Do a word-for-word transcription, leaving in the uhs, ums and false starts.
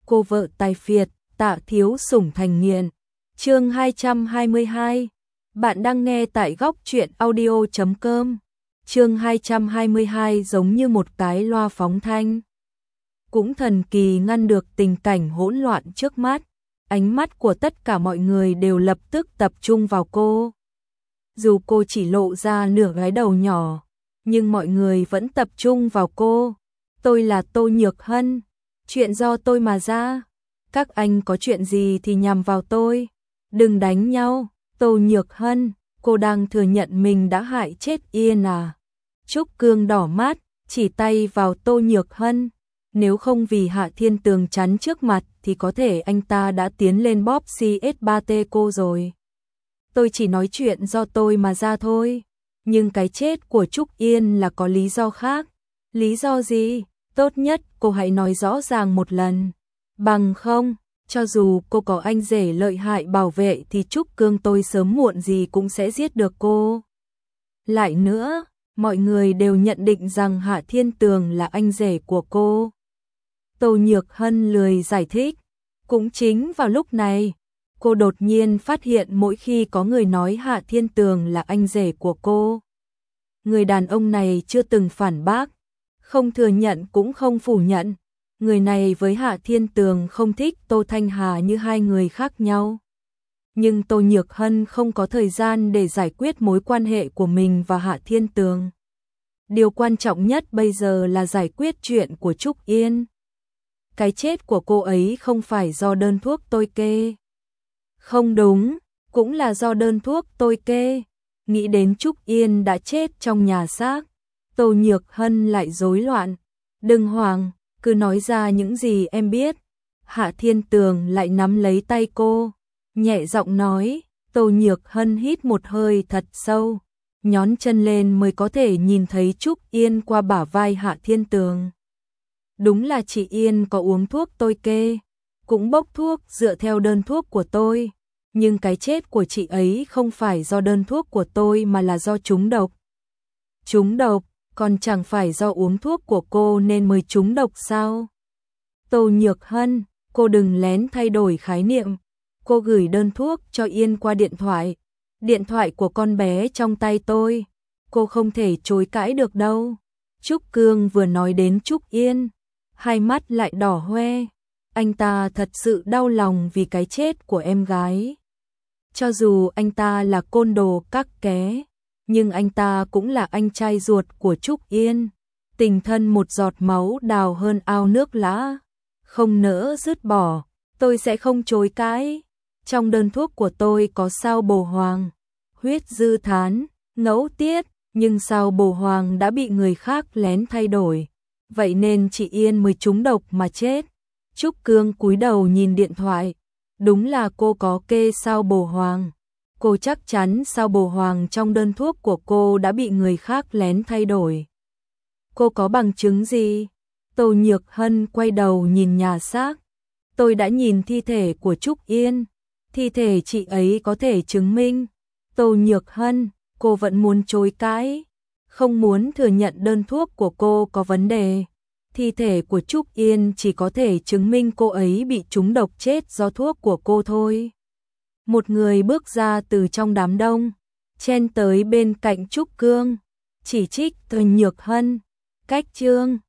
cô vợ tài phiệt, Tạ Thiếu Sủng thành nghiện. Chương hai trăm hai mươi hai. Bạn đang nghe tại góc truyện audio chấm com. Chương hai trăm hai mươi hai giống như một cái loa phóng thanh, cũng thần kỳ ngăn được tình cảnh hỗn loạn trước mắt. Ánh mắt của tất cả mọi người đều lập tức tập trung vào cô. Dù cô chỉ lộ ra nửa gái đầu nhỏ, nhưng mọi người vẫn tập trung vào cô. Tôi là Tô Nhược Hân, chuyện do tôi mà ra. Các anh có chuyện gì thì nhằm vào tôi, đừng đánh nhau. Tô Nhược Hân, cô đang thừa nhận mình đã hại chết Yên à? Trúc Cương đỏ mắt, chỉ tay vào Tô Nhược Hân. Nếu không vì Hạ Thiên Tường chắn trước mặt thì có thể anh ta đã tiến lên bóp xê ét ba tê cô rồi. Tôi chỉ nói chuyện do tôi mà ra thôi. Nhưng cái chết của Trúc Yên là có lý do khác. Lý do gì? Tốt nhất cô hãy nói rõ ràng một lần. Bằng không, cho dù cô có anh rể lợi hại bảo vệ thì Trúc Cương tôi sớm muộn gì cũng sẽ giết được cô. Lại nữa, mọi người đều nhận định rằng Hạ Thiên Tường là anh rể của cô. Tô Nhược Hân lười giải thích. Cũng chính vào lúc này, cô đột nhiên phát hiện mỗi khi có người nói Hạ Thiên Tường là anh rể của cô, người đàn ông này chưa từng phản bác, không thừa nhận cũng không phủ nhận. Người này với Hạ Thiên Tường không thích Tô Thanh Hà như hai người khác nhau. Nhưng Tô Nhược Hân không có thời gian để giải quyết mối quan hệ của mình và Hạ Thiên Tường. Điều quan trọng nhất bây giờ là giải quyết chuyện của Trúc Yên. Cái chết của cô ấy không phải do đơn thuốc tôi kê. Không đúng, cũng là do đơn thuốc tôi kê. Nghĩ đến Trúc Yên đã chết trong nhà xác, Tô Nhược Hân lại rối loạn. Đừng hoảng, cứ nói ra những gì em biết. Hạ Thiên Tường lại nắm lấy tay cô, nhẹ giọng nói. Tô Nhược Hân hít một hơi thật sâu, nhón chân lên mới có thể nhìn thấy Trúc Yên qua bả vai Hạ Thiên Tường. Đúng là chị Yên có uống thuốc tôi kê, cũng bốc thuốc dựa theo đơn thuốc của tôi. Nhưng cái chết của chị ấy không phải do đơn thuốc của tôi mà là do trúng độc. Trúng độc, còn chẳng phải do uống thuốc của cô nên mới trúng độc sao? Tô Nhược Hân, cô đừng lén thay đổi khái niệm. Cô gửi đơn thuốc cho Yên qua điện thoại. Điện thoại của con bé trong tay tôi. Cô không thể chối cãi được đâu. Trúc Cương vừa nói đến Trúc Yên, hai mắt lại đỏ hoe. Anh ta thật sự đau lòng vì cái chết của em gái. Cho dù anh ta là côn đồ các ké, nhưng anh ta cũng là anh trai ruột của Trúc Yên. Tình thân một giọt máu đào hơn ao nước lã. Không nỡ dứt bỏ, tôi sẽ không chối cãi. Trong đơn thuốc của tôi có sao bồ hoàng, huyết dư thán, ngẫu tiết, nhưng sao bồ hoàng đã bị người khác lén thay đổi. Vậy nên chị Yên mới trúng độc mà chết. Trúc Cương cúi đầu nhìn điện thoại. Đúng là cô có kê sao bồ hoàng. Cô chắc chắn sao bồ hoàng trong đơn thuốc của cô đã bị người khác lén thay đổi. Cô có bằng chứng gì? Tô Nhược Hân quay đầu nhìn nhà xác. Tôi đã nhìn thi thể của Trúc Yên. Thi thể chị ấy có thể chứng minh. Tô Nhược Hân, cô vẫn muốn chối cãi, không muốn thừa nhận đơn thuốc của cô có vấn đề. Thi thể của Trúc Yên chỉ có thể chứng minh cô ấy bị trúng độc chết do thuốc của cô thôi. Một người bước ra từ trong đám đông, chen tới bên cạnh Trúc Cương, chỉ trích Tô Nhược Hân. Cách trương,